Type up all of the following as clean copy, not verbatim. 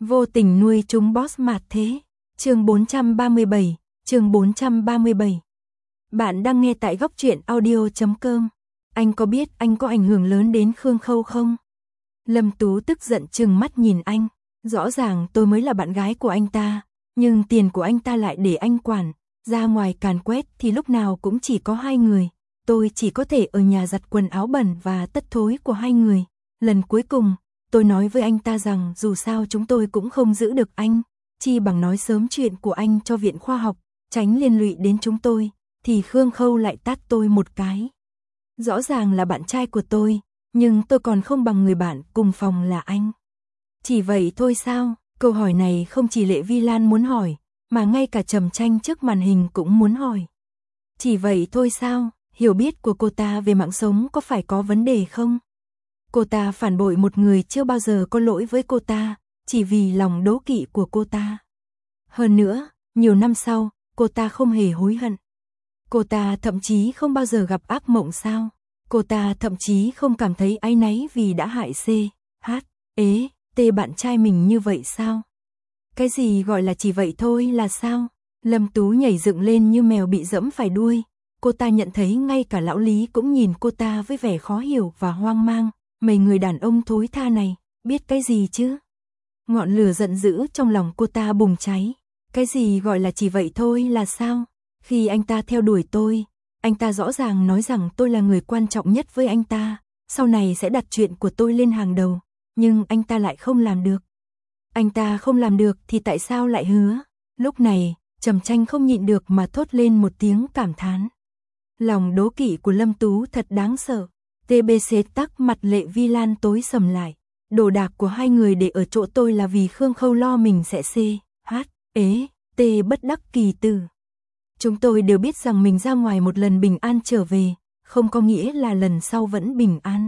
Vô tình nuôi chúng boss mạt thế. Chương 437, chương 437. Bạn đang nghe tại góc truyện audio.com. Anh có biết anh có ảnh hưởng lớn đến Khương Khâu không? Lâm Tú tức giận trừng mắt nhìn anh. Rõ ràng tôi mới là bạn gái của anh ta, nhưng tiền của anh ta lại để anh quản. Ra ngoài càn quét thì lúc nào cũng chỉ có hai người. Tôi chỉ có thể ở nhà giặt quần áo bẩn và tất thối của hai người. Lần cuối cùng, tôi nói với anh ta rằng dù sao chúng tôi cũng không giữ được anh. Chi bằng nói sớm chuyện của anh cho viện khoa học, tránh liên lụy đến chúng tôi. Thì Khương Khâu lại tát tôi một cái. Rõ ràng là bạn trai của tôi, nhưng tôi còn không bằng người bạn cùng phòng là anh. Chỉ vậy thôi sao? Câu hỏi này không chỉ Lệ Vi Lan muốn hỏi, mà ngay cả Trầm Tranh trước màn hình cũng muốn hỏi. Chỉ vậy thôi sao? Hiểu biết của cô ta về mạng sống có phải có vấn đề không? Cô ta phản bội một người chưa bao giờ có lỗi với cô ta, chỉ vì lòng đố kỵ của cô ta. Hơn nữa, nhiều năm sau, cô ta không hề hối hận. Cô ta thậm chí không bao giờ gặp ác mộng sao? Cô ta thậm chí không cảm thấy áy náy vì đã hại C, H, E, T bạn trai mình như vậy sao? Cái gì gọi là chỉ vậy thôi là sao? Lâm Tú nhảy dựng lên như mèo bị dẫm phải đuôi. Cô ta nhận thấy ngay cả lão Lý cũng nhìn cô ta với vẻ khó hiểu và hoang mang. Mấy người đàn ông thối tha này, biết cái gì chứ? Ngọn lửa giận dữ trong lòng cô ta bùng cháy. Cái gì gọi là chỉ vậy thôi là sao? Khi anh ta theo đuổi tôi, anh ta rõ ràng nói rằng tôi là người quan trọng nhất với anh ta, sau này sẽ đặt chuyện của tôi lên hàng đầu, nhưng anh ta lại không làm được. Anh ta không làm được thì tại sao lại hứa? Lúc này, Trầm Tranh không nhịn được mà thốt lên một tiếng cảm thán. Lòng đố kỵ của Lâm Tú thật đáng sợ. TBC tắc mặt Lệ Vi Lan tối sầm lại. Đồ đạc của hai người để ở chỗ tôi là vì Khương Khâu lo mình sẽ C, H, E, T bất đắc kỳ tử. Chúng tôi đều biết rằng mình ra ngoài một lần bình an trở về, không có nghĩa là lần sau vẫn bình an.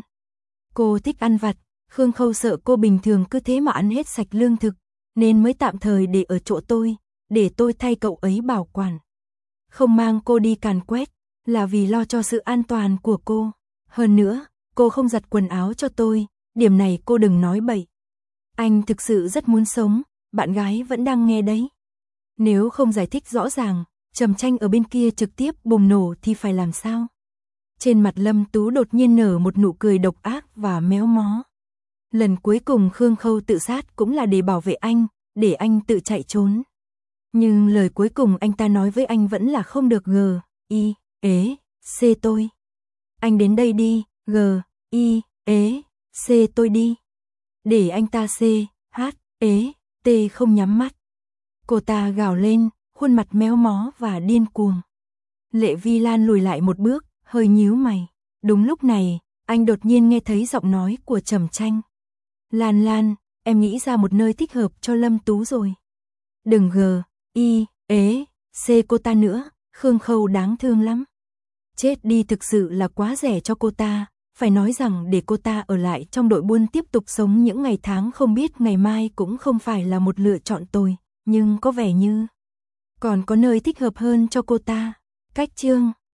Cô thích ăn vặt, Khương Khâu sợ cô bình thường cứ thế mà ăn hết sạch lương thực, nên mới tạm thời để ở chỗ tôi, để tôi thay cậu ấy bảo quản. Không mang cô đi càn quét, là vì lo cho sự an toàn của cô. Hơn nữa, cô không giặt quần áo cho tôi, điểm này cô đừng nói bậy. Anh thực sự rất muốn sống, bạn gái vẫn đang nghe đấy. Nếu không giải thích rõ ràng, Trầm Tranh ở bên kia trực tiếp bùng nổ thì phải làm sao? Trên mặt Lâm Tú đột nhiên nở một nụ cười độc ác và méo mó. Lần cuối cùng Khương Khâu tự sát cũng là để bảo vệ anh, để anh tự chạy trốn. Nhưng lời cuối cùng anh ta nói với anh vẫn là không được G, I, E, C tôi. Anh đến đây đi, G, I, E, C tôi đi. Để anh ta C, H, E, T không nhắm mắt. Cô ta gào lên, khuôn mặt méo mó và điên cuồng. Lệ Vi Lan lùi lại một bước, hơi nhíu mày. Đúng lúc này, anh đột nhiên nghe thấy giọng nói của Trầm Tranh. Lan Lan, em nghĩ ra một nơi thích hợp cho Lâm Tú rồi. Đừng G, I, E, C cô ta nữa, Khương Khâu đáng thương lắm. Chết đi thực sự là quá rẻ cho cô ta, phải nói rằng để cô ta ở lại trong đội buôn tiếp tục sống những ngày tháng không biết ngày mai cũng không phải là một lựa chọn tồi, nhưng có vẻ như còn có nơi thích hợp hơn cho cô ta. Cách chương